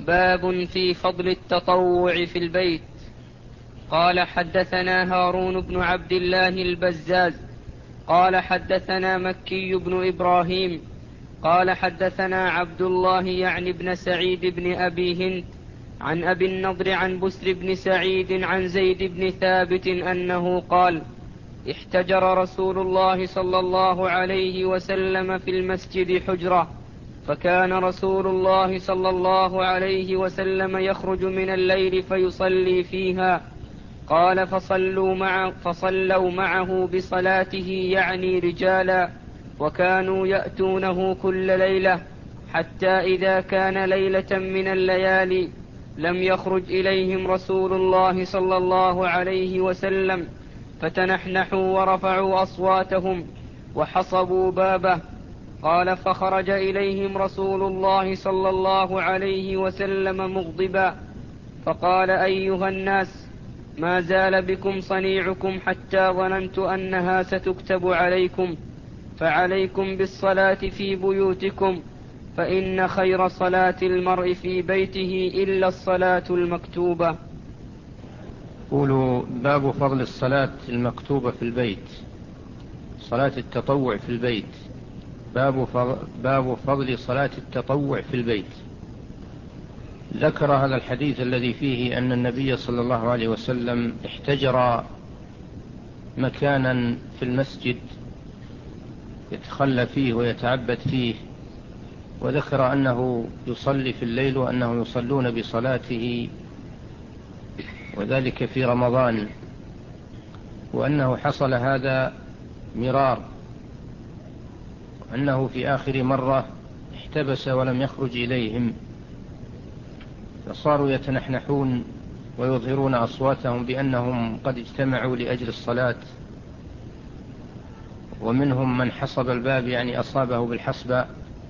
باب في فضل التطوع في البيت. قال حدثنا هارون بن عبد الله البزاز قال حدثنا مكي بن إبراهيم قال حدثنا عبد الله يعني بن سعيد بن أبي هند عن أبي النضر عن بسر بن سعيد عن زيد بن ثابت أنه قال: احتجر رسول الله صلى الله عليه وسلم في المسجد حجرة، فكان رسول الله صلى الله عليه وسلم يخرج من الليل فيصلي فيها. قال: فصلوا معه بصلاته يعني رجالا، وكانوا يأتونه كل ليلة، حتى إذا كان ليلة من الليالي لم يخرج إليهم رسول الله صلى الله عليه وسلم، فتنحنحوا ورفعوا أصواتهم وحصبوا بابه. قال: فخرج إليهم رسول الله صلى الله عليه وسلم مغضبا، فقال: أيها الناس، ما زال بكم صنيعكم حتى ظننت أنها ستكتب عليكم، فعليكم بالصلاة في بيوتكم، فإن خير صلاة المرء في بيته إلا الصلاة المكتوبة. قولوا باب فضل الصلاة المكتوبة في البيت، صلاة التطوع في البيت. باب فضل صلاة التطوع في البيت. ذكر هذا الحديث الذي فيه أن النبي صلى الله عليه وسلم احتجر مكانا في المسجد يتخلى فيه ويتعبد فيه، وذكر أنه يصلي في الليل وأنه يصلون بصلاته، وذلك في رمضان، وأنه حصل هذا مرار، وأنه في آخر مرة احتبس ولم يخرج إليهم، فصاروا يتنحنحون ويظهرون أصواتهم بأنهم قد اجتمعوا لأجل الصلاة، ومنهم من حصب الباب يعني أصابه بالحصبة،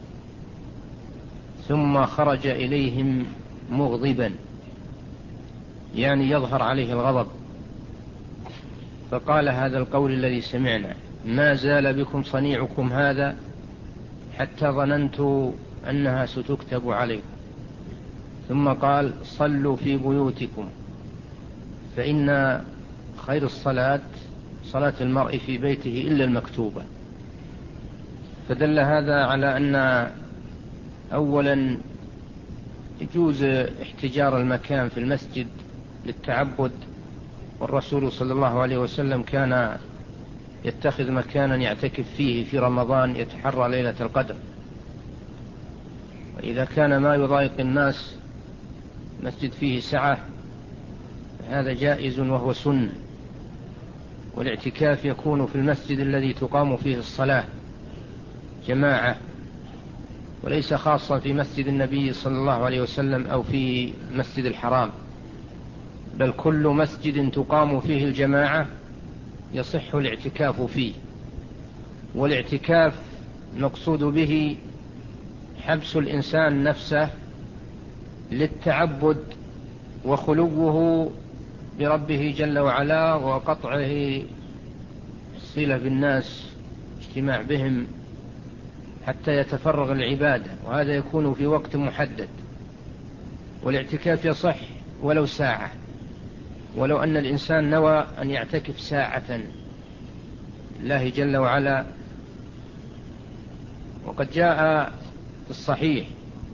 ثم خرج إليهم مغضبا يعني يظهر عليه الغضب، فقال هذا القول الذي سمعنا: ما زال بكم صنيعكم هذا حتى ظننت أنها ستكتب عليكم. ثم قال: صلوا في بيوتكم، فإن خير الصلاة صلاة المرء في بيته إلا المكتوبة. فدل هذا على أن أولا يجوز احتجار المكان في المسجد للتعبد، والرسول صلى الله عليه وسلم كان يتخذ مكانا يعتكف فيه في رمضان يتحرى ليلة القدر، وإذا كان ما يضايق الناس مسجد فيه سعة هذا جائز وهو سنة. والاعتكاف يكون في المسجد الذي تقام فيه الصلاة جماعة، وليس خاصا في مسجد النبي صلى الله عليه وسلم أو في مسجد الحرام، بل كل مسجد تقام فيه الجماعة يصح الاعتكاف فيه. والاعتكاف مقصود به حبس الإنسان نفسه للتعبد وخلوه بربه جل وعلا، وقطعه الصلة بالناس، اجتماع بهم حتى يتفرغ العبادة، وهذا يكون في وقت محدد. والاعتكاف يصح ولو ساعة، ولو أن الإنسان نوى أن يعتكف ساعة الله جل وعلا. وقد جاء في الصحيح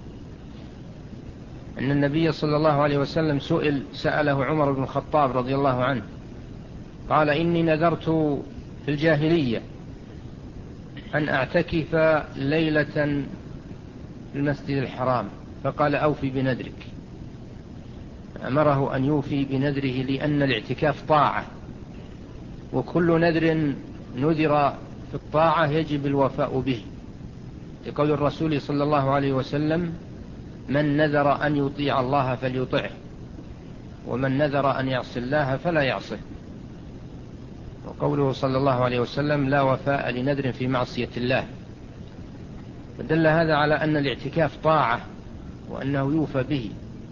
أن النبي صلى الله عليه وسلم سأله عمر بن الخطاب رضي الله عنه، قال: إني نذرت في الجاهلية أن أعتكف ليلة في المسجد الحرام، فقال: أوفي بنذرك. أمره أن يوفي بنذره، لأن الاعتكاف طاعة، وكل نذر نذر في الطاعة يجب الوفاء به، لقول الرسول صلى الله عليه وسلم: من نذر أن يطيع الله فليطعه، ومن نذر أن يعصي الله فلا يعصه. وقوله صلى الله عليه وسلم: لا وفاء لنذر في معصية الله. فدل هذا على أن الاعتكاف طاعة وأنه يوفى به.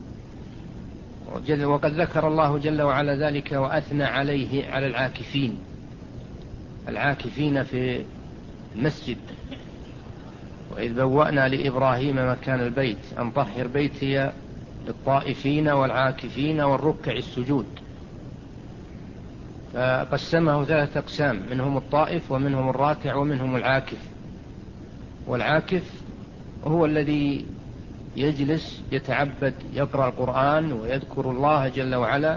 وقد ذكر الله جل وعلا ذلك وأثنى عليه على العاكفين في المسجد: وإذ بوأنا لإبراهيم مكان البيت أن طهر بيتي للطائفين والعاكفين والركع السجود، فقسمه 3 أقسام، منهم الطائف ومنهم الراكع ومنهم العاكف. والعاكف هو الذي يجلس يتعبد، يقرأ القرآن ويذكر الله جل وعلا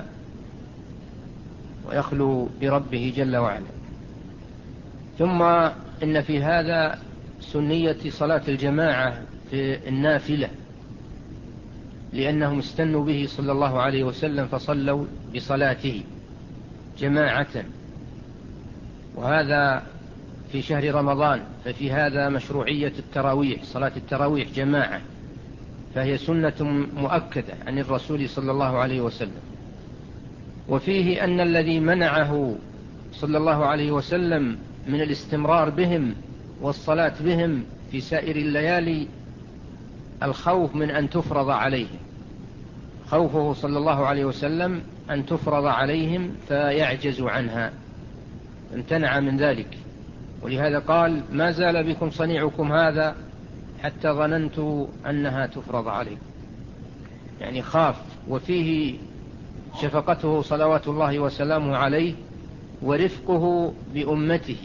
ويخلو بربه جل وعلا. ثم إن في هذا سنية صلاة الجماعة في النافلة، لأنهم استنوا به صلى الله عليه وسلم فصلوا بصلاته جماعة، وهذا في شهر رمضان، ففي هذا مشروعية التراويح، صلاة التراويح جماعة، فهي سنة مؤكدة عن الرسول صلى الله عليه وسلم. وفيه أن الذي منعه صلى الله عليه وسلم من الاستمرار بهم والصلاة بهم في سائر الليالي الخوف من أن تفرض عليهم، خوفه صلى الله عليه وسلم أن تفرض عليهم فيعجز عنها، امتنع من ذلك. ولهذا قال: ما زال بكم صنيعكم هذا حتى ظننت أنها تفرض عليكم، يعني خاف. وفيه شفقته صلوات الله وسلامه عليه ورفقه بأمته،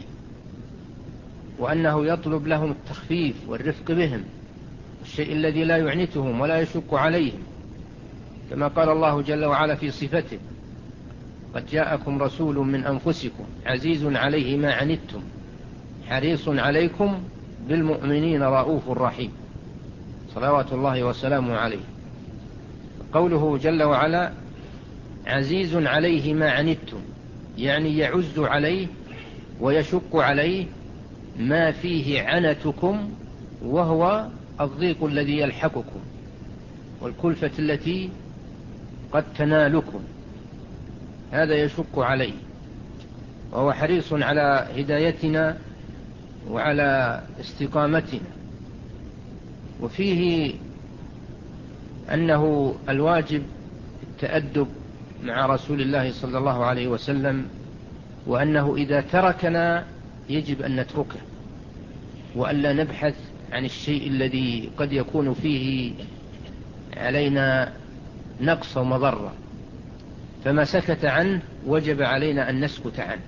وأنه يطلب لهم التخفيف والرفق بهم، الشيء الذي لا يعنتهم ولا يشق عليهم، كما قال الله جل وعلا في صفته: قد جاءكم رسول من أنفسكم عزيز عليه ما عنتم حريص عليكم بالمؤمنين رؤوف رحيم، صلوات الله وسلامه عليه. قوله جل وعلا عزيز عليه ما عنتم، يعني يعز عليه ويشق عليه ما فيه عنتكم، وهو الضيق الذي يلحقكم والكلفة التي قد تنالكم، هذا يشق عليه، وهو حريص على هدايتنا وعلى استقامتنا. وفيه أنه الواجب التأدب مع رسول الله صلى الله عليه وسلم، وأنه إذا تركنا يجب أن نتركه، وألا نبحث عن الشيء الذي قد يكون فيه علينا نقص ومضرة، فما سكت عنه وجب علينا أن نسكت عنه،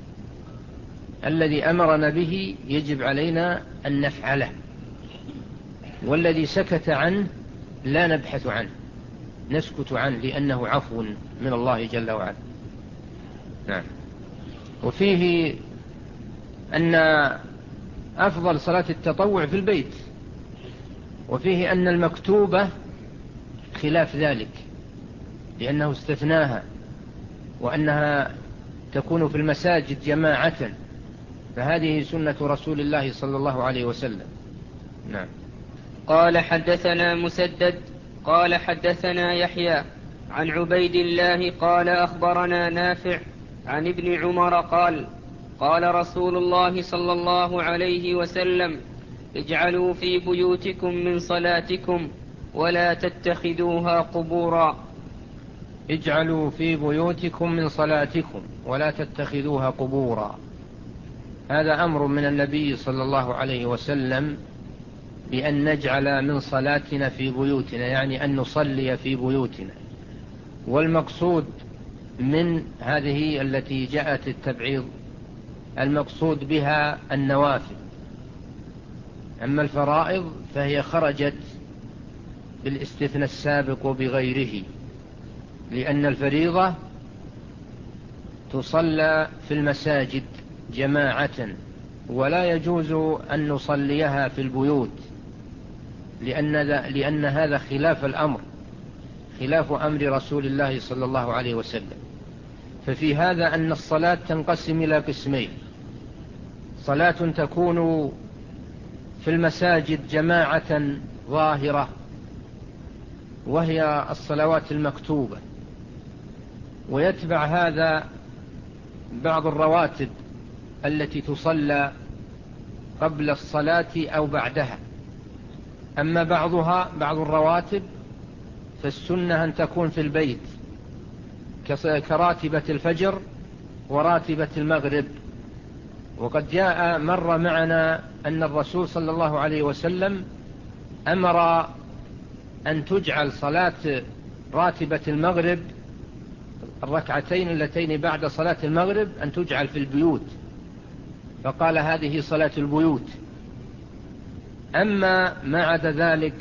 الذي أمرنا به يجب علينا أن نفعله، والذي سكت عنه لا نبحث عنه، نسكت عنه لأنه عفو من الله جل وعلا. نعم. وفيه أن أفضل صلاة التطوع في البيت، وفيه أن المكتوبة خلاف ذلك، لأنه استثناها، وأنها تكون في المساجد جماعة، فهذه سنة رسول الله صلى الله عليه وسلم. نعم. قال حدثنا مسدد قال حدثنا يحيى عن عبيد الله قال أخبرنا نافع عن ابن عمر قال قال رسول الله صلى الله عليه وسلم اجعلوا في بيوتكم من صلاتكم ولا تتخذوها قبورا. اجعلوا في بيوتكم من صلاتكم ولا تتخذوها قبورا، هذا أمر من النبي صلى الله عليه وسلم بأن نجعل من صلاتنا في بيوتنا، يعني أن نصلي في بيوتنا. والمقصود من هذه التي جاءت التبعيض المقصود بها النوافل، أما الفرائض فهي خرجت بالاستثناء السابق وبغيره، لأن الفريضة تصلى في المساجد جماعة، ولا يجوز أن نصليها في البيوت، لأن هذا خلاف الأمر، خلاف أمر رسول الله صلى الله عليه وسلم. ففي هذا أن الصلاة تنقسم إلى قسمين: صلاة تكون في المساجد جماعة ظاهرة، وهي الصلوات المكتوبة، ويتبع هذا بعض الرواتب التي تصلى قبل الصلاة أو بعدها. أما بعض الرواتب فالسنة أن تكون في البيت، كراتبة الفجر وراتبة المغرب. وقد جاء مر معنا أن الرسول صلى الله عليه وسلم أمر أن تجعل صلاة راتبة المغرب الركعتين اللتين بعد صلاة المغرب أن تجعل في البيوت، فقال هذه صلاة البيوت. أما ما عدا ذلك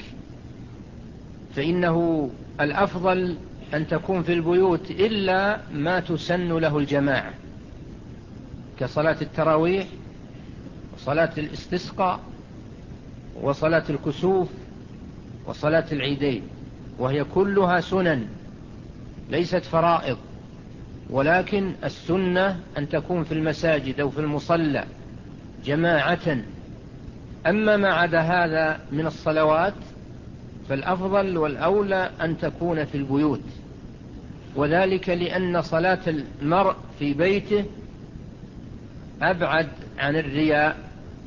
فإنه الأفضل أن تكون في البيوت إلا ما تسن له الجماعة، كصلاة التراويح وصلاة الاستسقاء وصلاة الكسوف وصلاة العيدين، وهي كلها سنن ليست فرائض، ولكن السنة أن تكون في المساجد أو في المصلى جماعة. أما ما عدا هذا من الصلوات فالأفضل والأولى أن تكون في البيوت، وذلك لأن صلاة المرء في بيته أبعد عن الرياء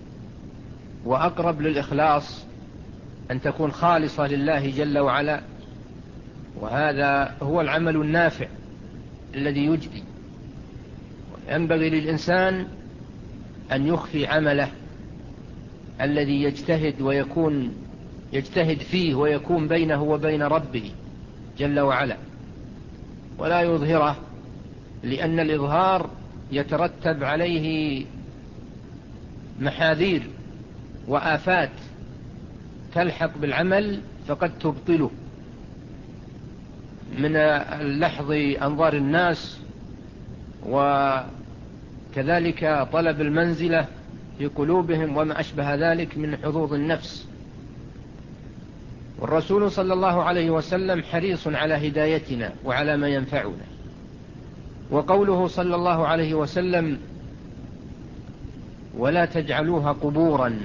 وأقرب للإخلاص، أن تكون خالصة لله جل وعلا، وهذا هو العمل النافع الذي يجدي. ينبغي للإنسان أن يخفي عمله الذي يجتهد فيه ويكون بينه وبين ربه جل وعلا، ولا يظهره، لأن الإظهار يترتب عليه محاذير وآفات تلحق بالعمل فقد تبطله، من لحظ أنظار الناس، وكذلك طلب المنزلة في قلوبهم وما أشبه ذلك من حظوظ النفس. والرسول صلى الله عليه وسلم حريص على هدايتنا وعلى ما ينفعنا، وقوله صلى الله عليه وسلم ولا تجعلوها قبورا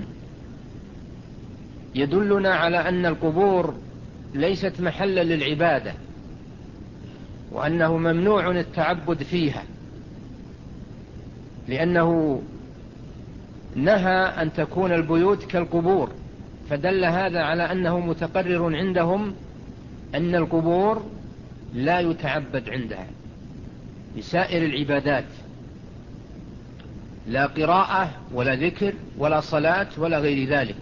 يدلنا على أن القبور ليست محلا للعبادة، وأنه ممنوع التعبد فيها، لأنه نهى أن تكون البيوت كالقبور، فدل هذا على أنه متقرر عندهم أن القبور لا يتعبد عندها بسائر العبادات، لا قراءة ولا ذكر ولا صلاة ولا غير ذلك.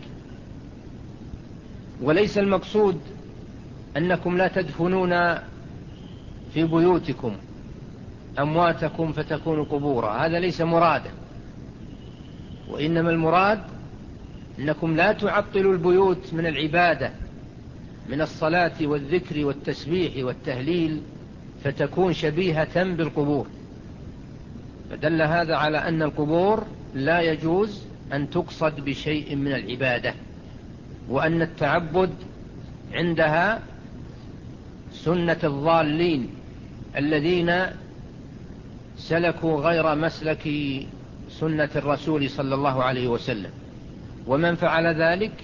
وليس المقصود أنكم لا تدفنون في بيوتكم أمواتكم فتكون قبورا، هذا ليس مرادا، وإنما المراد أنكم لا تعطلوا البيوت من العبادة من الصلاة والذكر والتسبيح والتهليل فتكون شبيهة بالقبور. فدل هذا على أن القبور لا يجوز أن تقصد بشيء من العبادة، وأن التعبد عندها سنة الضالين الذين سلكوا غير مسلك سنة الرسول صلى الله عليه وسلم، ومن فعل ذلك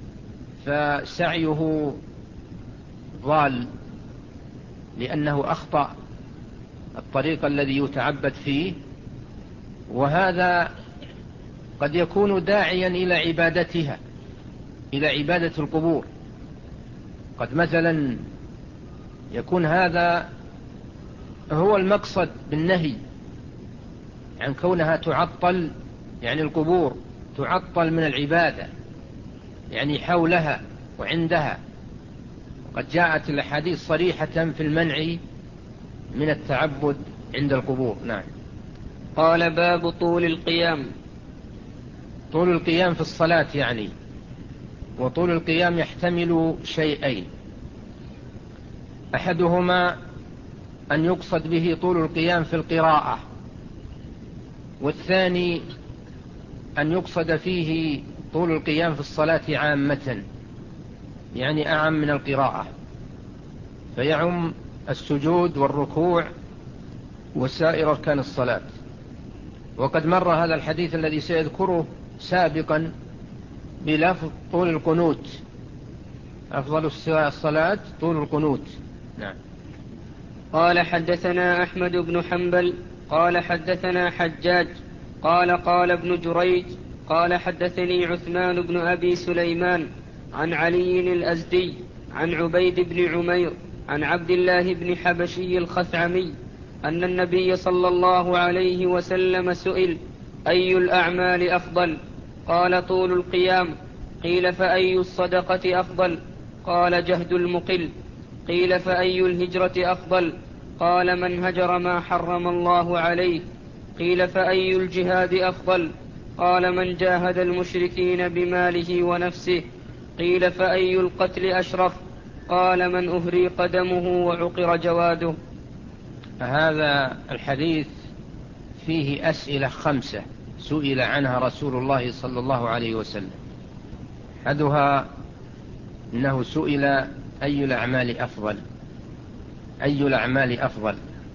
فسعيه ضال، لأنه أخطأ الطريق الذي يتعبد فيه، وهذا قد يكون داعيا إلى عبادتها، إلى عبادة القبور. قد مثلا يكون هذا هو المقصد بالنهي عن كونها تعطل، يعني القبور تعطل من العبادة، يعني حولها وعندها، وقد جاءت الأحاديث صريحة في المنع من التعبد عند القبور. نعم. قال باب طول القيام. طول القيام في الصلاة يعني، وطول القيام يحتمل شيئين، أحدهما أن يقصد به طول القيام في القراءة، والثاني أن يقصد فيه طول القيام في الصلاة عامة، يعني أعم من القراءة، فيعم السجود والركوع وسائر أركان الصلاة. وقد مر هذا الحديث الذي سيذكره سابقا بلفظ طول القنوت، أفضل الصلاة طول القنوت. نعم. قال حدثنا أحمد بن حنبل قال حدثنا حجاج قال ابن جريج قال حدثني عثمان بن أبي سليمان عن علي الأزدي عن عبيد بن عمير عن عبد الله بن حبشي الخثعمي أن النبي صلى الله عليه وسلم سئل أي الأعمال أفضل؟ قال طول القيام. قيل فأي الصدقة أفضل؟ قال جهد المقل. قيل فأي الهجرة أفضل؟ قال من هجر ما حرم الله عليه. قيل فأي الجهاد أفضل؟ قال من جاهد المشركين بماله ونفسه. قيل فأي القتل أشرف؟ قال من أهريق دمه وعقر جواده. هذا الحديث فيه أسئلة 5 سئل عنها رسول الله صلى الله عليه وسلم. أحدها أنه سئل أي الأعمال أفضل، أي الأعمال أفضل؟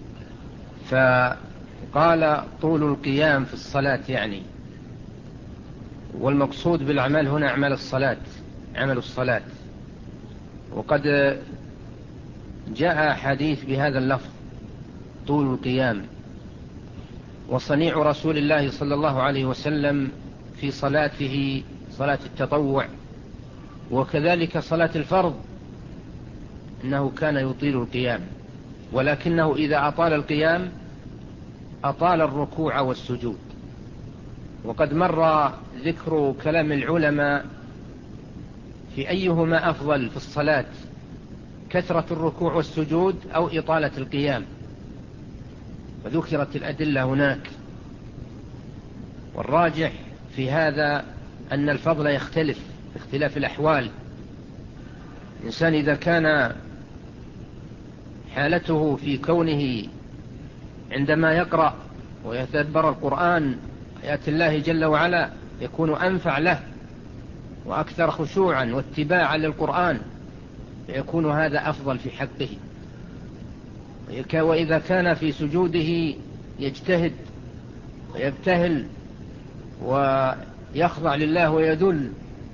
فقال طول القيام في الصلاة يعني، والمقصود بالأعمال هنا أعمال الصلاة، عمل الصلاة. وقد جاء حديث بهذا اللفظ طول القيام. وصنيع رسول الله صلى الله عليه وسلم في صلاته صلاة التطوع وكذلك صلاة الفرض أنه كان يطيل القيام، ولكنه إذا أطال القيام أطال الركوع والسجود. وقد مر ذكر كلام العلماء في أيهما أفضل في الصلاة، كثرة الركوع والسجود أو إطالة القيام، وذكرت الأدلة هناك. والراجح في هذا أن الفضل يختلف باختلاف الأحوال. الإنسان إذا كان حالته في كونه عندما يقرأ ويتدبر القرآن آيات الله جل وعلا يكون أنفع له وأكثر خشوعا واتباعا للقرآن، فيكون هذا أفضل في حقه. وإذا كان في سجوده يجتهد ويبتهل ويخضع لله ويذل،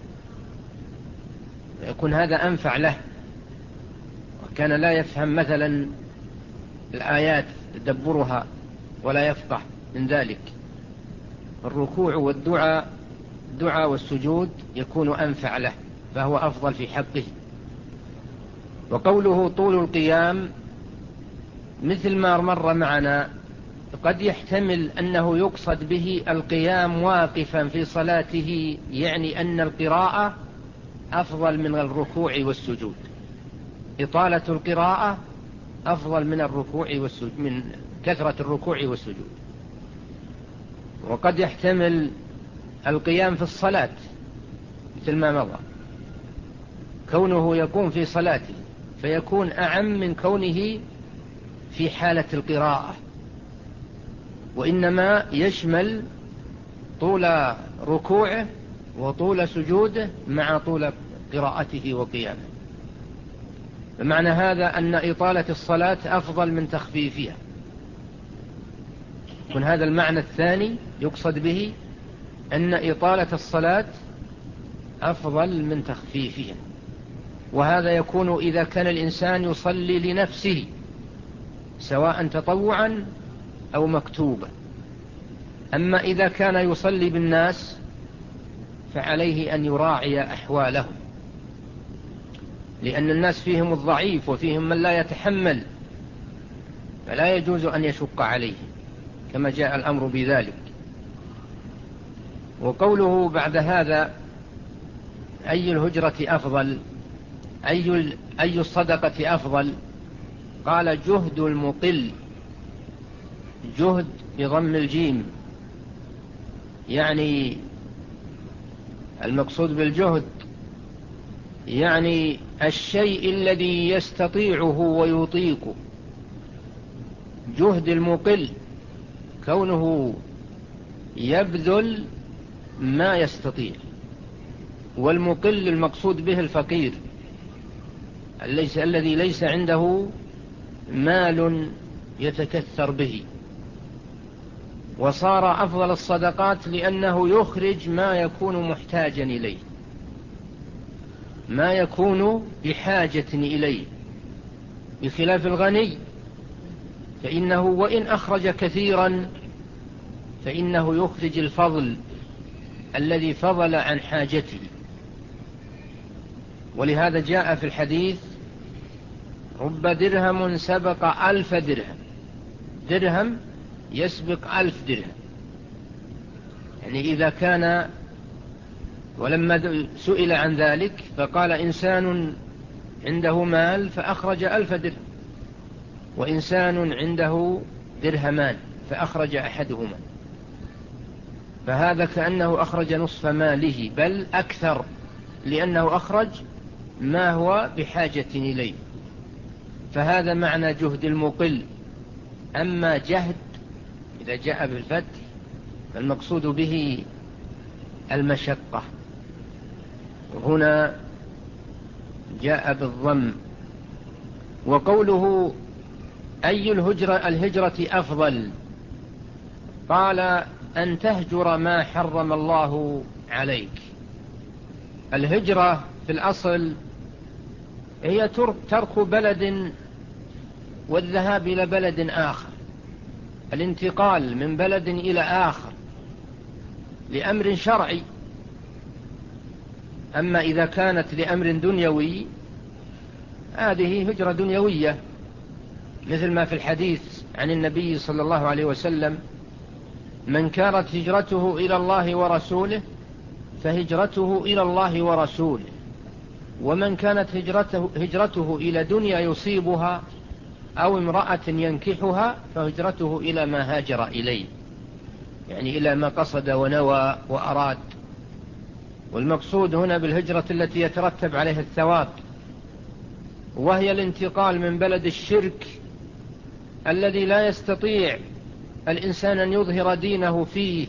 يكون هذا أنفع له. وكان لا يفهم مثلا الآيات تدبرها ولا يفقه من ذلك. الركوع والدعاء والسجود يكون أنفع له، فهو أفضل في حقه. وقوله طول القيام مثل ما مر معنا، قد يحتمل أنه يقصد به القيام واقفا في صلاته، يعني أن القراءة أفضل من الركوع والسجود، إطالة القراءة أفضل من الركوع والسجود، من كثرة الركوع والسجود. وقد يحتمل القيام في الصلاة مثل ما مضى، كونه يقوم في صلاته فيكون أعم من كونه في حالة القراءة، وإنما يشمل طول ركوعه وطول سجوده مع طول قراءته وقيامه. بمعنى هذا أن إطالة الصلاة أفضل من تخفيفها. من هذا المعنى الثاني يقصد به أن إطالة الصلاة أفضل من تخفيفها. وهذا يكون إذا كان الإنسان يصلي لنفسه سواء تطوعا أو مكتوبا. أما إذا كان يصلي بالناس فعليه أن يراعي أحوالهم، لأن الناس فيهم الضعيف وفيهم من لا يتحمل، فلا يجوز أن يشق عليه كما جاء الأمر بذلك. وقوله بعد هذا أي الهجرة أفضل، أي الصدقة أفضل؟ قال جهد المقل، جهد بضم الجيم، يعني المقصود بالجهد يعني الشيء الذي يستطيعه ويطيقه. جهد المقل كونه يبذل ما يستطيع، والمقل المقصود به الفقير الذي ليس عنده مال يتكثر به. وصار أفضل الصدقات لأنه يخرج ما يكون محتاجا إليه، ما يكون بحاجة إليه، بخلاف الغني فإنه وإن أخرج كثيرا فإنه يخرج الفضل الذي فضل عن حاجته. ولهذا جاء في الحديث رب درهم سبق 1000 درهم، درهم يسبق 1000 درهم. يعني إذا كان، ولما سئل عن ذلك فقال إنسان عنده مال فأخرج 1000 درهم، وإنسان عنده درهمان فأخرج أحدهما، فهذا كأنه أخرج نصف ماله بل أكثر، لأنه أخرج ما هو بحاجة إليه، فهذا معنى جهد المقل. أما جهد إذا جاء بالفتح فالمقصود به المشقة، هنا جاء بالضم. وقوله أي الهجرة أفضل، قال أن تهجر ما حرم الله عليك. الهجرة في الأصل هي ترك بلد والذهاب إلى بلد آخر، الانتقال من بلد إلى آخر لأمر شرعي. أما إذا كانت لأمر دنيوي هذه هجرة دنيوية، مثل ما في الحديث عن النبي صلى الله عليه وسلم: من كانت هجرته إلى الله ورسوله فهجرته إلى الله ورسوله، ومن كانت هجرته إلى دنيا يصيبها أو امرأة ينكحها فهجرته إلى ما هاجر إليه، يعني إلى ما قصد ونوى وأراد. والمقصود هنا بالهجرة التي يترتب عليها الثواب، وهي الانتقال من بلد الشرك الذي لا يستطيع الإنسان أن يظهر دينه فيه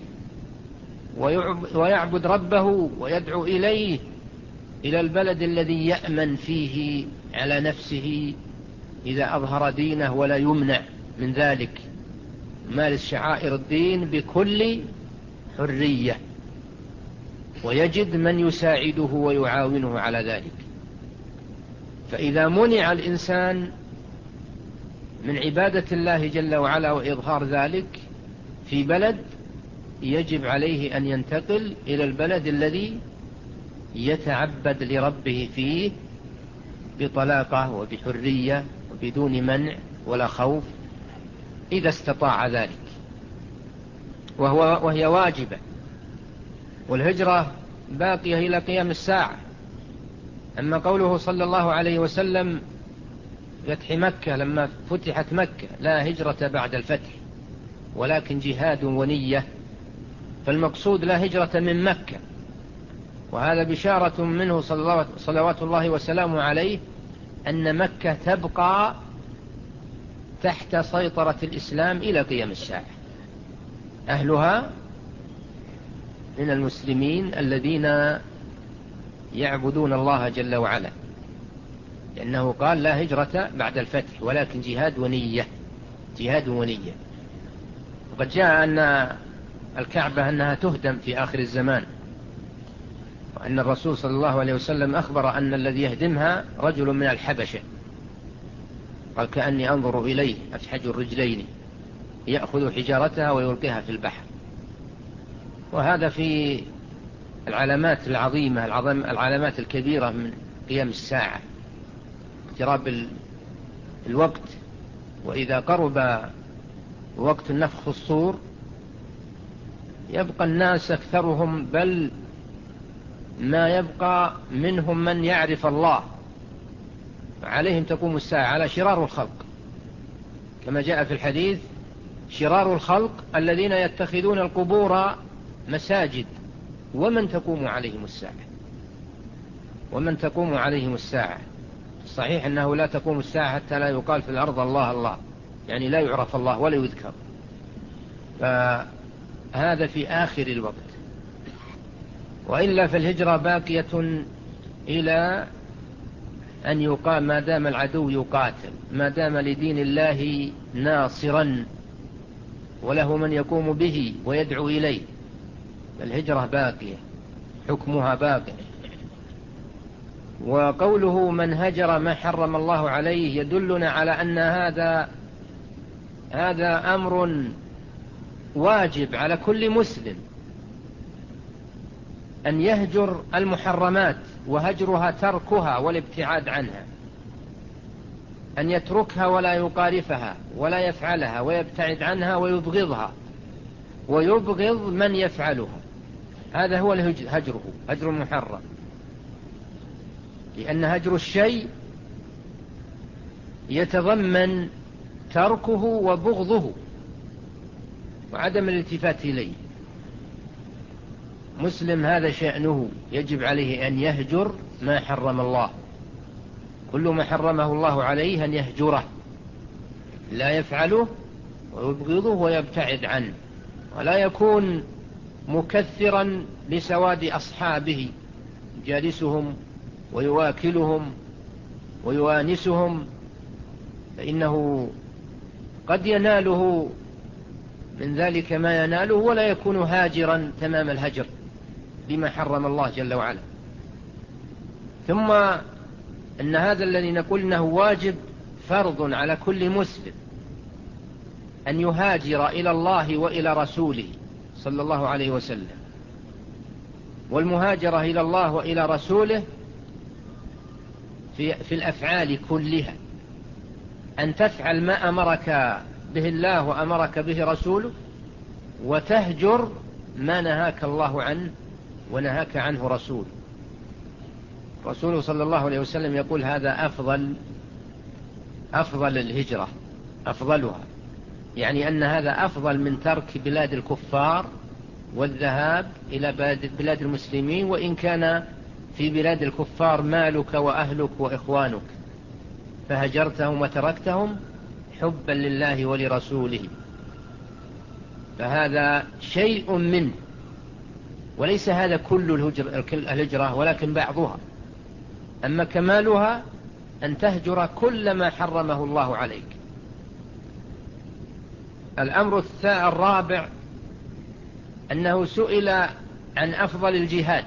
ويعبد ربه ويدعو إليه، إلى البلد الذي يأمن فيه على نفسه إذا أظهر دينه ولا يمنع من ذلك، مارس شعائر الدين بكل حرية، ويجد من يساعده ويعاونه على ذلك. فإذا منع الإنسان من عبادة الله جل وعلا وإظهار ذلك في بلد، يجب عليه أن ينتقل إلى البلد الذي يتعبد لربه فيه بطلاقة وبحرية وبدون منع ولا خوف إذا استطاع ذلك، وهي واجبة. والهجرة باقية إلى قيام الساعة. أما قوله صلى الله عليه وسلم فتح مكة، لما فتحت مكة: لا هجرة بعد الفتح ولكن جهاد ونية، فالمقصود لا هجرة من مكة، وهذا بشارة منه صلوات الله وسلامه عليه أن مكة تبقى تحت سيطرة الإسلام إلى قيام الساعة، أهلها من المسلمين الذين يعبدون الله جل وعلا، لأنه قال لا هجرة بعد الفتح ولكن جهاد ونية، جهاد ونية. وقد جاء أن الكعبة أنها تهدم في آخر الزمان، وأن الرسول صلى الله عليه وسلم أخبر أن الذي يهدمها رجل من الحبشة، قال: كأني أنظر إليه أفحج الرجلين يأخذ حجارتها ويلقيها في البحر. وهذا في العلامات العظيمة، العلامات الكبيرة من قيام الساعة، اقتراب الوقت. وإذا قرب وقت النفخ الصور يبقى الناس أكثرهم، بل ما يبقى منهم من يعرف الله، عليهم تقوم الساعة على شرار الخلق، كما جاء في الحديث: شرار الخلق الذين يتخذون القبور مساجد ومن تقوم عليهم الساعة. ومن تقوم عليهم الساعة، صحيح أنه لا تقوم الساعة حتى لا يقال في الأرض الله الله، يعني لا يعرف الله ولا يذكر، فهذا في آخر الوقت. وإلا فالهجرة باقية إلى أن يقام، ما دام العدو يقاتل، ما دام لدين الله ناصرا وله من يقوم به ويدعو إليه، الهجرة باقية، حكمها باقي. وقوله من هجر ما حرم الله عليه يدلنا على أن هذا أمر واجب على كل مسلم، أن يهجر المحرمات، وهجرها تركها والابتعاد عنها، أن يتركها ولا يقارفها ولا يفعلها، ويبتعد عنها ويبغضها ويبغض من يفعلها. هذا هو هجره، هجر المحرم، لأن هجر الشيء يتضمن تركه وبغضه وعدم الالتفات إليه. مسلم هذا شأنه، يجب عليه أن يهجر ما حرم الله، كل ما حرمه الله عليه أن يهجره، لا يفعله ويبغضه ويبتعد عنه، ولا يكون مكثرا لسواد أصحابه جالسهم ويواكلهم ويوانسهم، فإنه قد يناله من ذلك ما يناله ولا يكون هاجرا تمام الهجر لما حرم الله جل وعلا. ثم أن هذا الذي نقول أنه واجب فرض على كل مسلم أن يهاجر إلى الله وإلى رسوله صلى الله عليه وسلم. والمهاجرة إلى الله وإلى رسوله في الأفعال كلها، أن تفعل ما أمرك به الله وأمرك به رسوله، وتهجر ما نهاك الله عنه ونهاك عنه رسوله. رسوله صلى الله عليه وسلم يقول هذا أفضل الهجرة، أفضلها، يعني أن هذا أفضل من ترك بلاد الكفار والذهاب إلى بلاد المسلمين، وإن كان في بلاد الكفار مالك وأهلك وإخوانك، فهجرتهم وتركتهم حبا لله ولرسوله. فهذا شيء منه، وليس هذا كل الهجرة ولكن بعضها. أما كمالها أن تهجر كل ما حرمه الله عليك. الأمر الرابع أنه سئل عن أفضل الجهاد،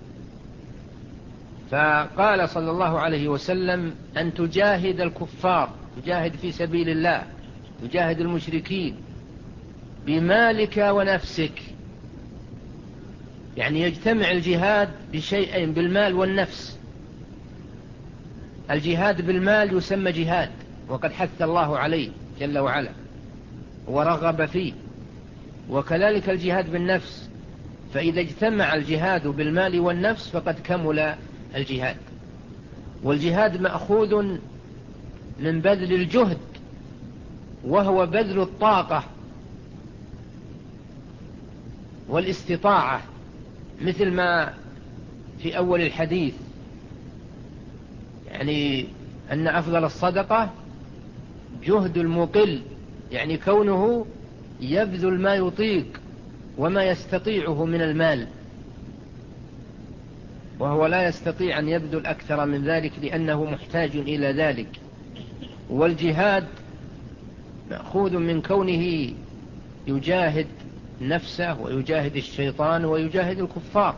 فقال صلى الله عليه وسلم أن تجاهد الكفار، تجاهد في سبيل الله، تجاهد المشركين بمالك ونفسك، يعني يجتمع الجهاد بشيئين، بالمال والنفس. الجهاد بالمال يسمى جهاد، وقد حث الله عليه جل وعلا ورغب فيه، وكذلك الجهاد بالنفس، فإذا اجتمع الجهاد بالمال والنفس فقد كمل الجهاد. والجهاد مأخوذ من بذل الجهد، وهو بذل الطاقة والاستطاعة، مثل ما في أول الحديث، يعني أن أفضل الصدقة جهد المقل، يعني كونه يبذل ما يطيق وما يستطيعه من المال، وهو لا يستطيع أن يبذل أكثر من ذلك لأنه محتاج إلى ذلك. والجهاد مأخوذ من كونه يجاهد نفسه ويجاهد الشيطان ويجاهد الكفار،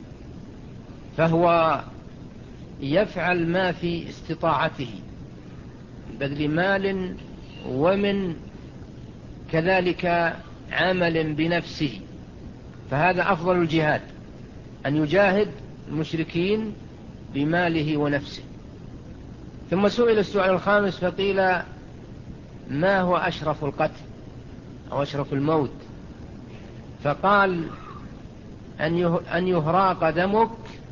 فهو يفعل ما في استطاعته بذل مال ومن كذلك عمل بنفسه، فهذا أفضل الجهاد، أن يجاهد المشركين بماله ونفسه. ثم سئل السؤال الخامس فقيل ما هو أشرف القتل أو أشرف الموت؟ فقال أن يهراق دمك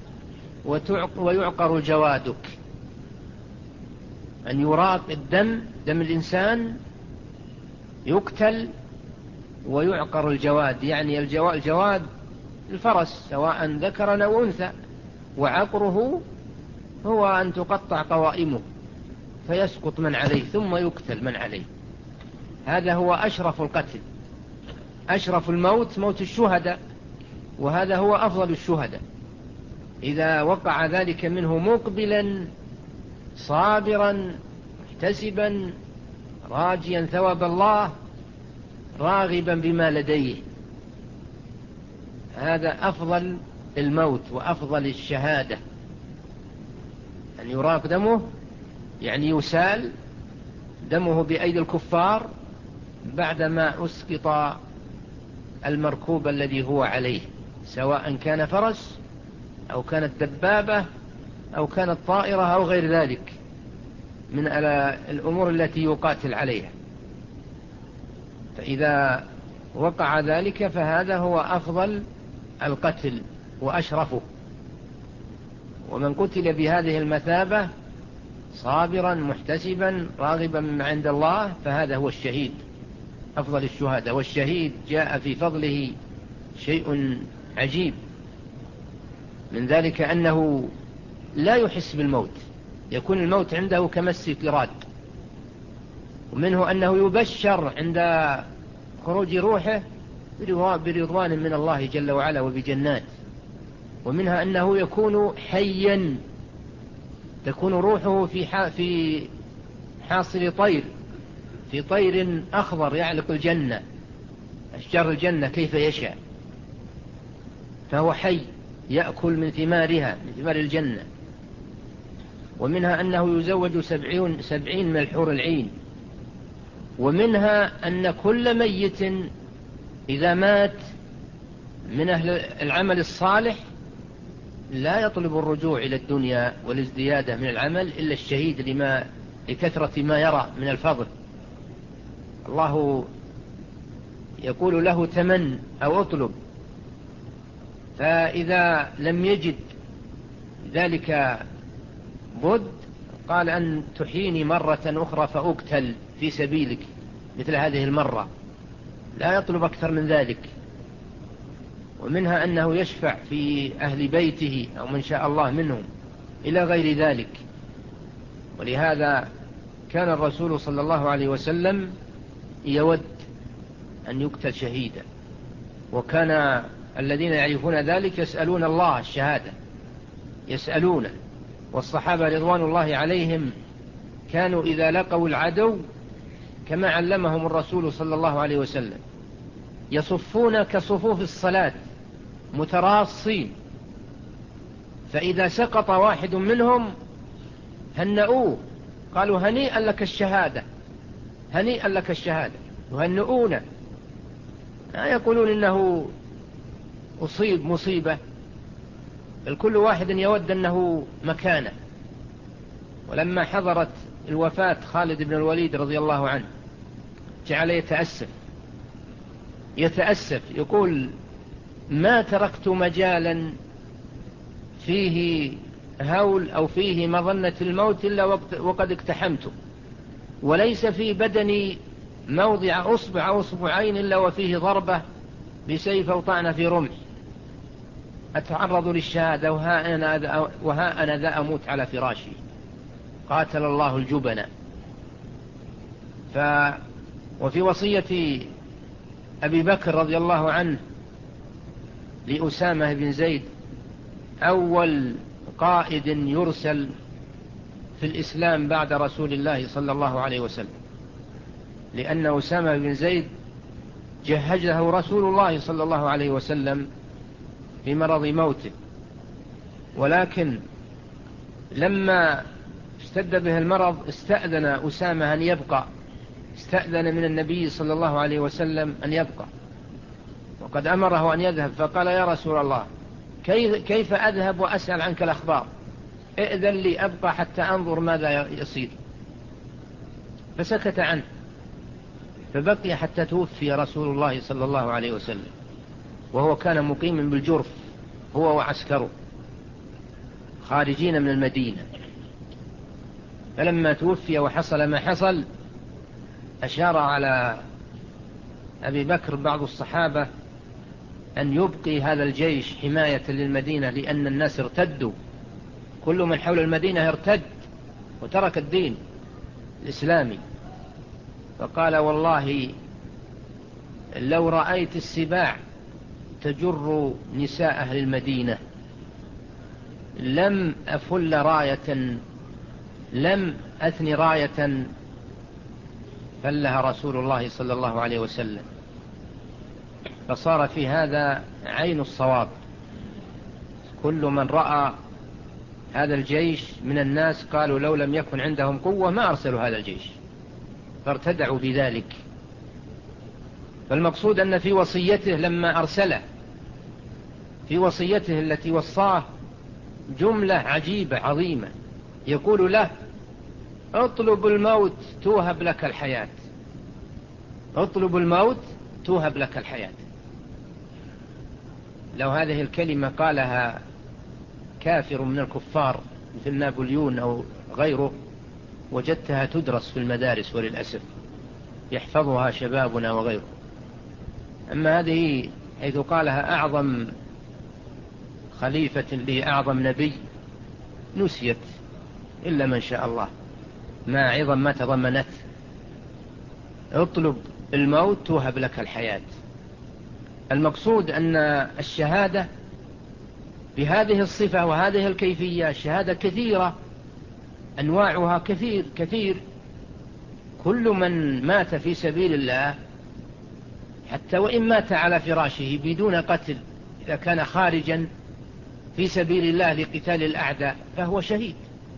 ويعقر جوادك. أن يراق دم الإنسان، يقتل ويعقر الجواد، يعني الجواد الفرس سواء ذكرا أو أنثى، وعقره هو أن تقطع قوائمه فيسقط من عليه ثم يقتل من عليه. هذا هو أشرف القتل. أشرف الموت موت الشهداء، وهذا هو أفضل الشهداء، إذا وقع ذلك منه مقبلا صابرا محتسبا راجيا ثواب الله راغبا بما لديه، هذا أفضل الموت وأفضل الشهادة. أن يراق دمه يعني يسال دمه بأيدي الكفار بعدما أسقط المركوب الذي هو عليه، سواء كان فرس أو كانت دبابة أو كانت طائرة أو غير ذلك من الأمور التي يقاتل عليها. فإذا وقع ذلك فهذا هو أفضل القتل وأشرفه. ومن قتل بهذه المثابة صابرا محتسبا راغبا مما عند الله، فهذا هو الشهيد أفضل الشهداء. والشهيد جاء في فضله شيء عجيب، من ذلك أنه لا يحس بالموت، يكون الموت عنده كمس كراد. ومنه أنه يبشر عند خروج روحه برضوان من الله جل وعلا وبجنات. ومنها أنه يكون حيا، تكون روحه في حاصل طير، في طير أخضر يعلق الجنة، أشجار الجنة كيف يشاء، فهو حي يأكل من ثمارها، من ثمار الجنة. ومنها أنه يزوج 70 من الحور العين. ومنها أن كل ميت إذا مات من أهل العمل الصالح لا يطلب الرجوع إلى الدنيا والازديادة من العمل إلا الشهيد لكثرة ما يرى من الفضل. الله يقول له تمن أو اطلب، فإذا لم يجد ذلك بد قال أن تحييني مرة أخرى فأقتل في سبيلك مثل هذه المرة، لا يطلب أكثر من ذلك. ومنها أنه يشفع في أهل بيته أو من شاء الله منهم إلى غير ذلك. ولهذا كان الرسول صلى الله عليه وسلم يود أن يقتل شهيدا، وكان الذين يعرفون ذلك يسألون الله الشهادة، يسألونه. والصحابة رضوان الله عليهم كانوا إذا لقوا العدو كما علمهم الرسول صلى الله عليه وسلم يصفون كصفوف الصلاة متراصين، فإذا سقط واحد منهم هنئوه، قالوا هنيئا لك الشهادة، هنيئا لك الشهادة، يهنئون، لا يقولون إنه أصيب مصيبة، بل كل واحد يود أنه مكانه. ولما حضرت الوفاة خالد بن الوليد رضي الله عنه جعل يتأسف يقول ما تركت مجالا فيه هول أو فيه مظنة الموت إلا وقد اقتحمته، وليس في بدني موضع أصبع أو أصبعين إلا وفيه ضربة بسيف أو طعنة في رمح، أتعرض للشهادة وها أنا ذا أموت على فراشي، قاتل الله الجبن. وفي وصية أبي بكر رضي الله عنه لأسامة بن زيد، أول قائد يرسل في الإسلام بعد رسول الله صلى الله عليه وسلم، لأن أسامة بن زيد جهزه رسول الله صلى الله عليه وسلم في مرض موته، ولكن لما اشتد به المرض استأذن أسامة أن يبقى، استأذن من النبي صلى الله عليه وسلم أن يبقى، وقد أمره أن يذهب، فقال يا رسول الله كيف أذهب وأسأل عنك الأخبار، ائذن لي أبقى حتى أنظر ماذا يصير. فسكت عنه، فبقي حتى توفي رسول الله صلى الله عليه وسلم، وهو كان مقيما بالجرف هو وعسكره خارجين من المدينة. فلما توفي وحصل ما حصل أشار على أبي بكر بعض الصحابة أن يبقي هذا الجيش حماية للمدينة، لأن الناس ارتدوا، كل من حول المدينة ارتد وترك الدين الإسلامي. فقال والله لو رأيت السباع تجر نساء أهل المدينة لم أفل راية، لم أثني راية فلها رسول الله صلى الله عليه وسلم. فصار في هذا عين الصواب، كل من رأى هذا الجيش من الناس قالوا لو لم يكن عندهم قوة ما أرسلوا هذا الجيش، فارتدعوا بذلك. فالمقصود أن في وصيته لما أرسله، في وصيته التي وصاه جملة عجيبة عظيمة، يقول له اطلب الموت توهب لك الحياة، اطلب الموت توهب لك الحياة. لو هذه الكلمة قالها كافر من الكفار مثل نابليون أو غيره وجدتها تدرس في المدارس وللأسف يحفظها شبابنا وغيره. أما هذه حيث قالها أعظم خليفة لأعظم نبي نسيت إلا من شاء الله ما عظم ما تضمنت. اطلب الموت توهب لك الحياة. المقصود أن الشهادة بهذه الصفة وهذه الكيفية الشهادة كثيرة، أنواعها كثير. كل من مات في سبيل الله حتى وإن مات على فراشه بدون قتل، إذا كان خارجا في سبيل الله لقتال الأعداء فهو شهيد.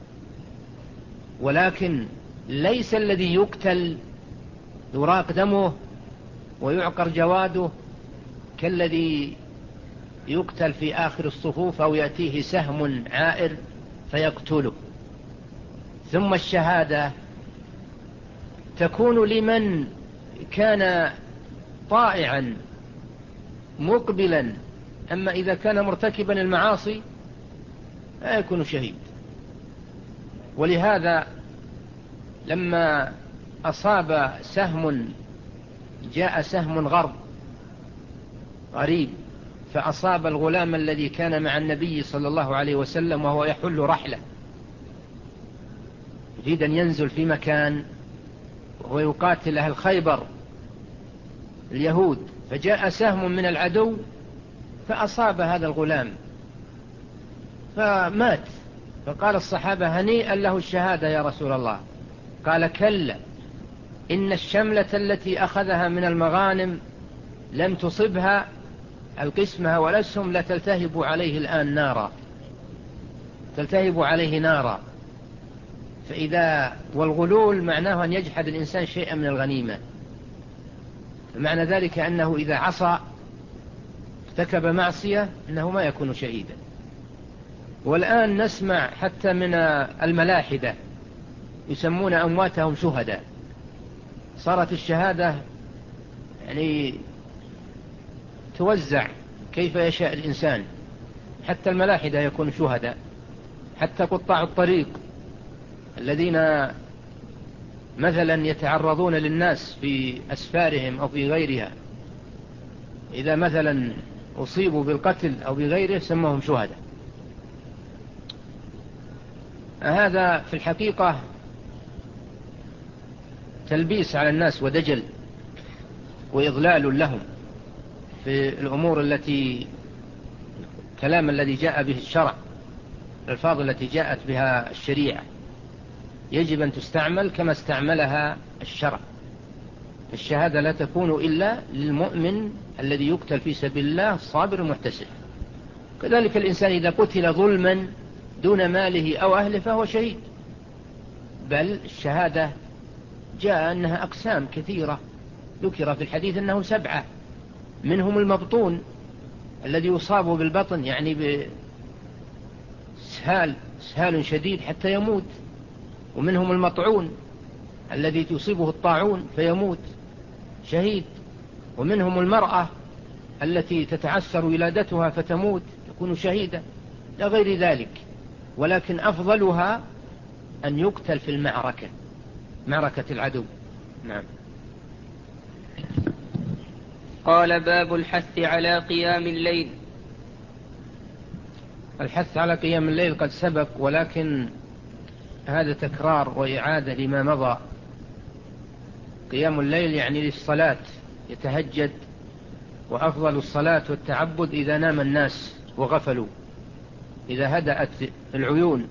ولكن ليس الذي يقتل يراق دمه ويعقر جواده كالذي يقتل في آخر الصفوف أو يأتيه سهم عائر فيقتله. ثم الشهادة تكون لمن كان طائعا مقبلا، أما إذا كان مرتكبا المعاصي لا يكون شهيد. ولهذا لما أصاب سهم، جاء سهم غريب فأصاب الغلام الذي كان مع النبي صلى الله عليه وسلم وهو يحل رحلة، يريد أن ينزل في مكان وهو يقاتل أهل خيبر اليهود، فجاء سهم من العدو فأصاب هذا الغلام فمات. فقال الصحابة هنيئا له الشهادة يا رسول الله. قال كلا، إن الشملة التي أخذها من المغانم لم تصبها القسمة والأسهم لتلتهب عليه الآن نارا، تلتهب عليه نارا. والغلول معناه أن يجحد الإنسان شيئا من الغنيمة، معنى ذلك أنه إذا عصى ارتكب معصية أنه ما يكون شهيدا. والآن نسمع حتى من الملاحدة يسمون أمواتهم شهداء. صارت الشهادة يعني توزع كيف يشاء الإنسان، حتى الملاحدة يكون شهداء، حتى قطاع الطريق الذين مثلا يتعرضون للناس في أسفارهم أو في غيرها، إذا مثلا أصيبوا بالقتل أو بغيره سموهم شهداء. هذا في الحقيقة تلبيس على الناس ودجل وإضلال لهم في الأمور الكلام الذي جاء به الشرع، الألفاظ التي جاءت بها الشريعة يجب أن تستعمل كما استعملها الشرع. الشهادة لا تكون إلا للمؤمن الذي يقتل في سبيل الله صابر محتسب. كذلك الإنسان إذا قتل ظلما دون ماله أو أهله فهو شهيد. بل الشهادة جاء أنها أقسام كثيرة، ذكر في الحديث أنه 7، منهم المبطون الذي يصاب بالبطن يعني بسهال شديد حتى يموت، ومنهم المطعون الذي تصيبه الطاعون فيموت شهيد، ومنهم المرأة التي تتعسر ولادتها فتموت تكون شهيدة، لا غير ذلك. ولكن أفضلها أن يقتل في المعركة، معركة العدو. نعم. قال باب الحث على قيام الليل. الحث على قيام الليل قد سبق، ولكن هذا تكرار وإعادة لما مضى. قيام الليل يعني للصلاة، يتهجد، وأفضل الصلاة والتعبد إذا نام الناس وغفلوا، إذا هدأت العيون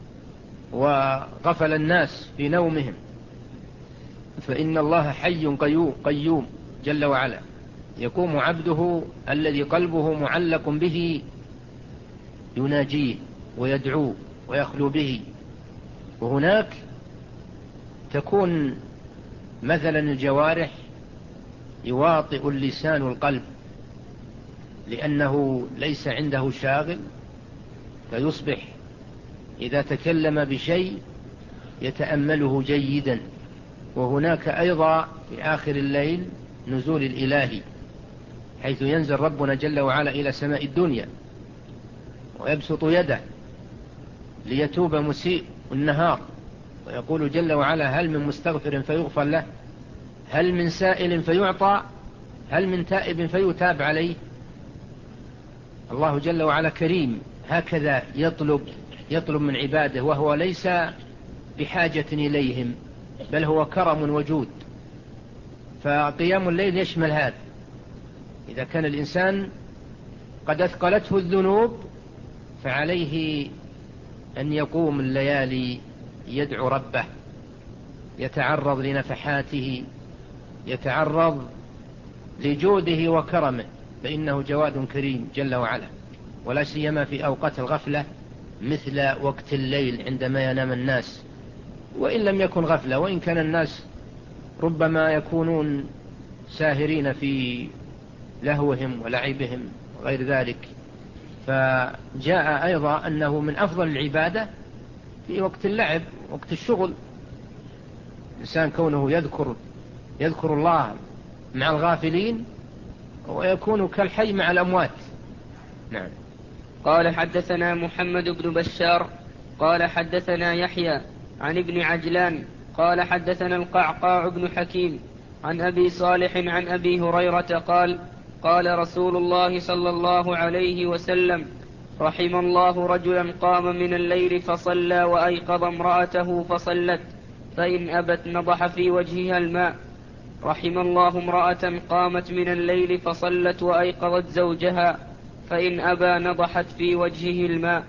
وغفل الناس في نومهم، فإن الله حي قيوم جل وعلا، يقوم عبده الذي قلبه معلق به يناجيه ويدعوه ويخلو به. وهناك تكون مثلا الجوارح يواطئ اللسان القلب لأنه ليس عنده شاغل، فيصبح إذا تكلم بشيء يتأمله جيدا. وهناك أيضا في آخر الليل نزول الإلهي، حيث ينزل ربنا جل وعلا إلى سماء الدنيا ويبسط يده ليتوب مسيء النهار ويقول جل وعلا: هل من مستغفر فيغفر له، هل من سائل فيعطى، هل من تائب فيتاب عليه. الله جل وعلا كريم، هكذا يطلب من عباده، وهو ليس بحاجة إليهم، بل هو كرم وجود. فقيام الليل يشمل هذا. إذا كان الإنسان قد أثقلته الذنوب فعليه أن يقوم الليالي يدعو ربه، يتعرض لنفحاته، يتعرض لجوده وكرمه، فإنه جواد كريم جل وعلا، ولا سيما في أوقات الغفلة مثل وقت الليل عندما ينام الناس، وإن لم يكن غفلة، وإن كان الناس ربما يكونون ساهرين في لهوهم ولعبهم وغير ذلك. فجاء أيضا أنه من أفضل العبادة في وقت اللعب، وقت الشغل، الإنسان كونه يذكر الله مع الغافلين، ويكون كالحي مع الأموات. نعم. قال حدثنا محمد بن بشار قال حدثنا يحيى عن ابن عجلان قال حدثنا القعقاع بن حكيم عن أبي صالح عن أبي هريرة قال: قال رسول الله صلى الله عليه وسلم: رحم الله رجلا قام من الليل فصلى وأيقظ امرأته فصلت، فإن أبت نضح في وجهها الماء. رحم الله امرأة قامت من الليل فصلت وأيقظت زوجها، فإن أبى نضحت في وجهه الماء.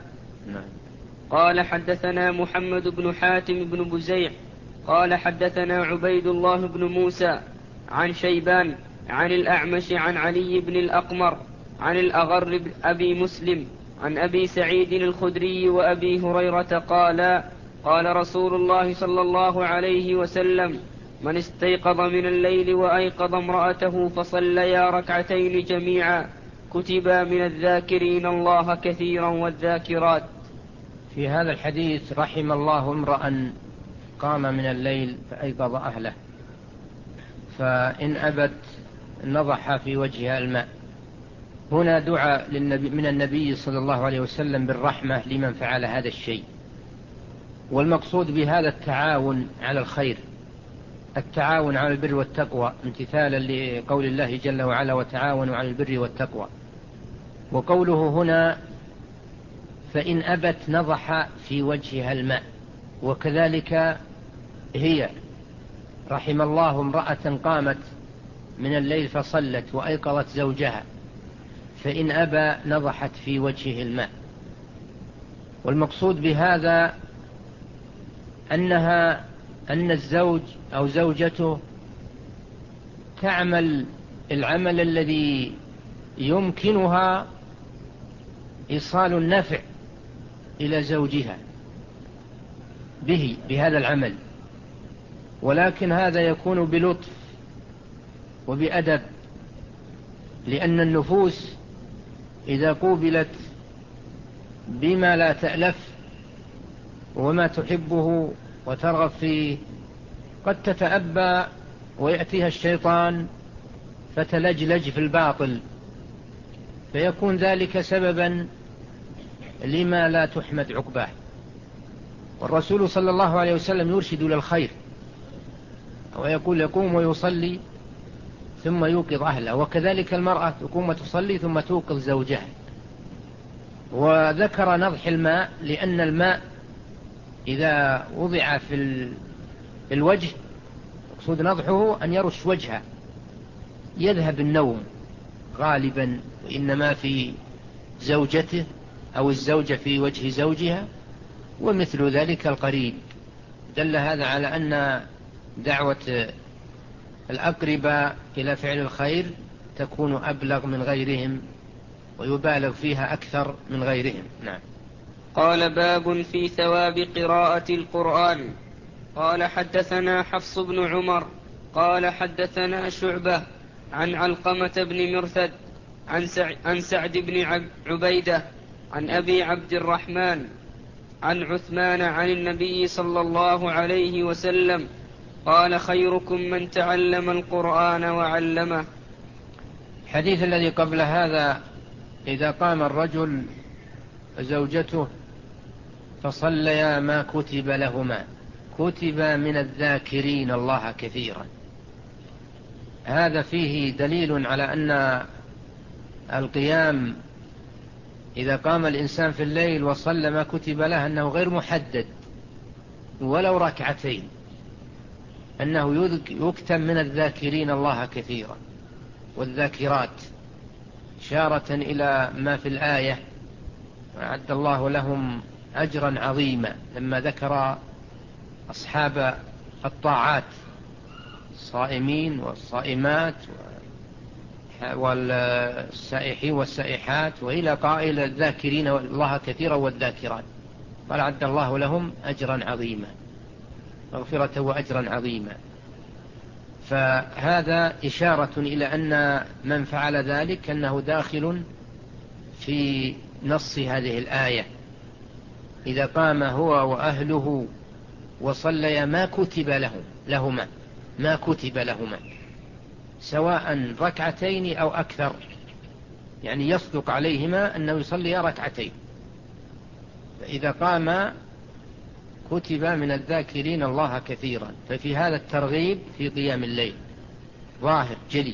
قال حدثنا محمد بن حاتم بن بزيع قال حدثنا عبيد الله بن موسى عن شيبان عن الأعمش عن علي بن الأقمر عن الأغر أبي مسلم عن أبي سعيد الخدري وأبي هريرة قال: قال رسول الله صلى الله عليه وسلم: من استيقظ من الليل وأيقظ امرأته فصليا ركعتين جميعا كتبا من الذاكرين الله كثيرا والذاكرات. في هذا الحديث: رحم الله امرأ قام من الليل فأيقظ أهله، فإن أبت نضح في وجهها الماء. هنا دعاء من النبي صلى الله عليه وسلم بالرحمة لمن فعل هذا الشيء، والمقصود بهذا التعاون على الخير، التعاون على البر والتقوى، امتثالا لقول الله جل وعلا: وتعاونوا على البر والتقوى. وقوله هنا: فإن أبت نضح في وجهها الماء، وكذلك هي. رحم الله امرأة قامت من الليل فصلت وأيقظت زوجها، فإن أبى نضحت في وجهه الماء. والمقصود بهذا أن الزوج أو زوجته تعمل العمل الذي يمكنها إيصال النفع إلى زوجها بهذا العمل، ولكن هذا يكون بلطف وبأدب، لأن النفوس إذا قوبلت بما لا تألف وما تحبه وترغب فيه قد تتأبى ويأتيها الشيطان فتلجلج في الباطل، فيكون ذلك سببا لما لا تحمد عقباه. والرسول صلى الله عليه وسلم يرشد للخير، ويقول: يقوم ويصلي ثم يوقظ أهله، وكذلك المرأة تقوم وتصلي ثم توقظ زوجها. وذكر نضح الماء لأن الماء إذا وضع في الوجه، مقصود نضحه أن يرش وجهه، يذهب النوم غالبا، وإنما في زوجته أو الزوجة في وجه زوجها، ومثل ذلك القريب. دل هذا على أن دعوة الأقرباء إلى فعل الخير تكون أبلغ من غيرهم، ويبالغ فيها أكثر من غيرهم. نعم. قال: باب في ثواب قراءة القرآن. قال حدثنا حفص بن عمر قال حدثنا شعبة عن علقمة بن مرثد عن سعد بن عبيدة عن أبي عبد الرحمن عن عثمان عن النبي صلى الله عليه وسلم قال: خيركم من تعلم القرآن وعلمه. الحديث الذي قبل هذا: إذا قام الرجل وزوجته فصليا ما كتب لهما كتب من الذاكرين الله كثيرا. هذا فيه دليل على أن القيام إذا قام الإنسان في الليل وصلى ما كتب له أنه غير محدد ولو ركعتين، أنه يكتب من الذاكرين الله كثيرا والذاكرات، إشارة إلى ما في الآية أعد الله لهم أجرا عظيما، لما ذكر أصحاب الطاعات الصائمين والصائمات والسائحين والسائحات، وإلى قائل الذاكرين الله كثيرا والذاكرات، قال أعد الله لهم أجرا عظيما، مغفرة وأجرا عظيما. فهذا إشارة إلى أن من فعل ذلك أنه داخل في نص هذه الآية، إذا قام هو وأهله وصليا ما كتب لهما ما كتب لهما، سواء ركعتين أو أكثر، يعني يصدق عليهما أنه يصلي ركعتين. فإذا قام كتب من الذاكرين الله كثيرا، ففي هذا الترغيب في قيام الليل ظاهر جلي.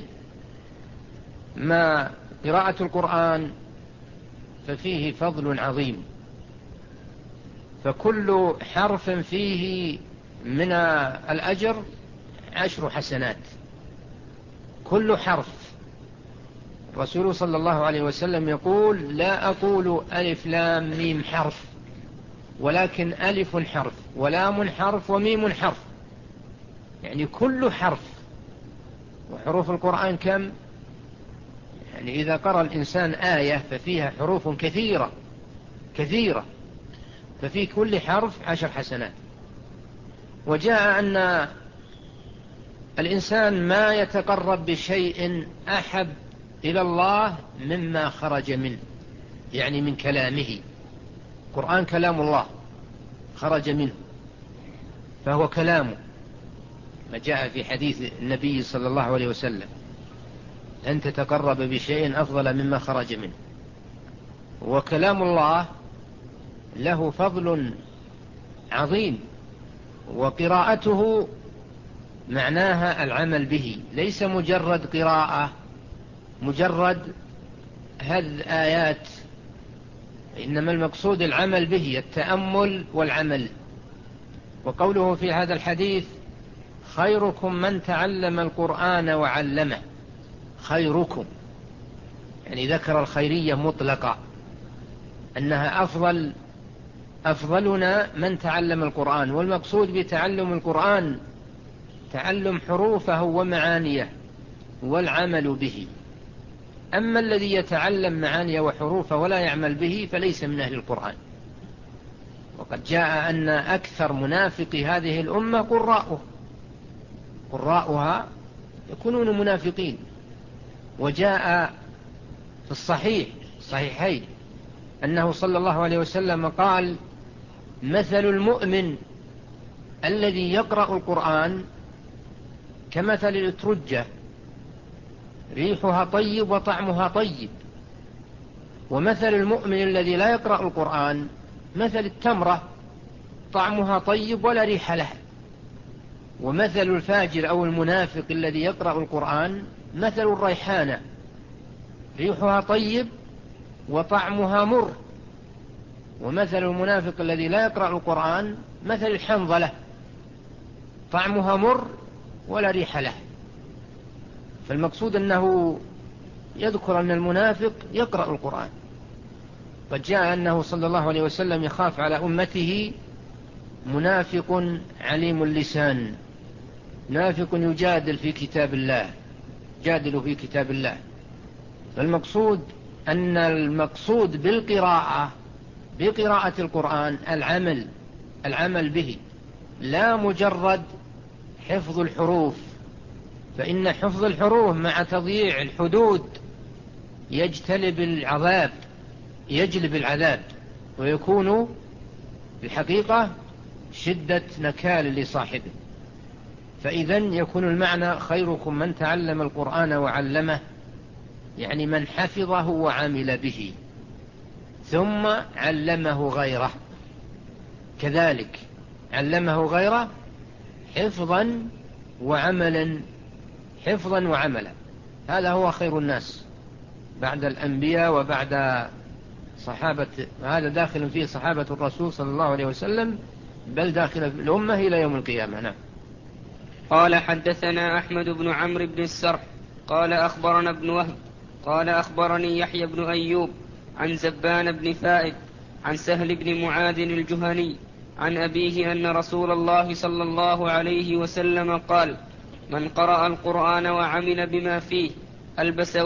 ما قراءة القرآن ففيه فضل عظيم، فكل حرف فيه من الأجر 10 حسنات، كل حرف. الرسول صلى الله عليه وسلم يقول: لا أقول ألف لام ميم حرف، ولكن ألف حرف ولام حرف وميم حرف، يعني كل حرف. وحروف القرآن كم؟ يعني إذا قرأ الإنسان آية ففيها حروف كثيرة كثيرة، ففي كل حرف 10 حسنات. وجاء أن الإنسان ما يتقرب بشيء أحب إلى الله مما خرج منه، يعني من كلامه. القرآن كلام الله خرج منه، فهو كلامه، ما جاء في حديث النبي صلى الله عليه وسلم: أن تتقرب بشيء أفضل مما خرج منه. وكلام الله له فضل عظيم، وقراءته معناها العمل به، ليس مجرد قراءة، مجرد هذه آيات، إنما المقصود العمل به، التأمل والعمل. وقوله في هذا الحديث: خيركم من تعلم القرآن وعلمه، خيركم، يعني ذكر الخيرية مطلقة، أنها أفضلنا من تعلم القرآن. والمقصود بتعلم القرآن تعلم حروفه ومعانيه والعمل به. أما الذي يتعلم معانيه وحروفه ولا يعمل به فليس من أهل القرآن. وقد جاء أن أكثر منافق هذه الأمة قراؤها يكونون منافقين. وجاء في الصحيحين أنه صلى الله عليه وسلم قال: مثل المؤمن الذي يقرأ القرآن كمثل الأترجة، ريحها طيب وطعمها طيب. ومثل المؤمن الذي لا يقرأ القرآن مثل التمرة، طعمها طيب ولا ريح لها. ومثل الفاجر أو المنافق الذي يقرأ القرآن مثل الريحانة، ريحها طيب وطعمها مر. ومثل المنافق الذي لا يقرأ القرآن مثل الحنظلة، طعمها مر ولا ريح له. فالمقصود أنه يذكر أن المنافق يقرأ القرآن. قد جاء أنه صلى الله عليه وسلم يخاف على أمته منافق عليم اللسان، منافق يجادل في كتاب الله، جادل في كتاب الله. فالمقصود أن المقصود بقراءة القرآن العمل به، لا مجرد حفظ الحروف. فإن حفظ الحروف مع تضييع الحدود يجلب العذاب، ويكون الحقيقة شدة نكال لصاحبه. فإذا يكون المعنى: خيركم من تعلم القرآن وعلمه، يعني من حفظه وعمل به ثم علمه غيره. كذلك علمه غيره حفظا وعملا، حفظا وعملا. هذا هو خير الناس بعد الأنبياء وبعد صحابة، هذا داخل فيه صحابة الرسول صلى الله عليه وسلم، بل داخل في الأمة إلى يوم القيامة. نعم. قال حدثنا أحمد بن عمرو بن السرح قال أخبرنا ابن وهب قال أخبرني يحيى بن أيوب عن زبان بن فائد عن سهل بن معاذ الجهني عن أبيه أن رسول الله صلى الله عليه وسلم قال: من قرأ القرآن وعمل بما فيه ألبس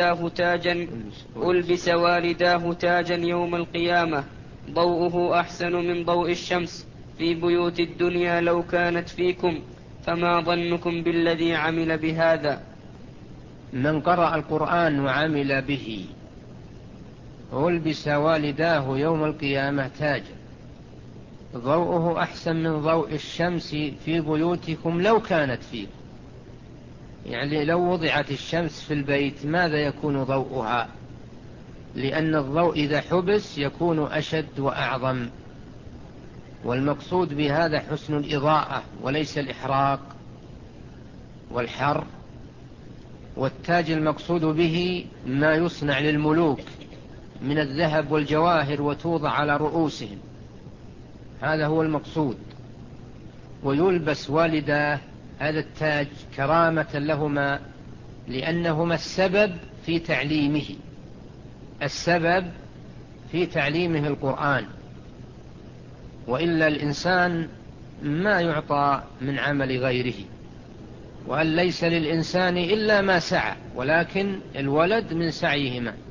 والداه تاجا يوم القيامة ضوءه أحسن من ضوء الشمس في بيوت الدنيا لو كانت فيكم، فما ظنكم بالذي عمل بهذا؟ من قرأ القرآن وعمل به ألبس والداه يوم القيامة تاجا ضوءه أحسن من ضوء الشمس في بيوتكم لو كانت فيكم. يعني لو وضعت الشمس في البيت ماذا يكون ضوءها؟ لأن الضوء إذا حبس يكون أشد وأعظم، والمقصود بهذا حسن الإضاءة وليس الإحراق والحر. والتاج المقصود به ما يصنع للملوك من الذهب والجواهر وتوضع على رؤوسهم، هذا هو المقصود. ويلبس والداه هذا التاج كرامة لهما، لأنهما السبب في تعليمه القرآن، وإلا الإنسان ما يعطى من عمل غيره، وأن ليس للإنسان إلا ما سعى، ولكن الولد من سعيهما.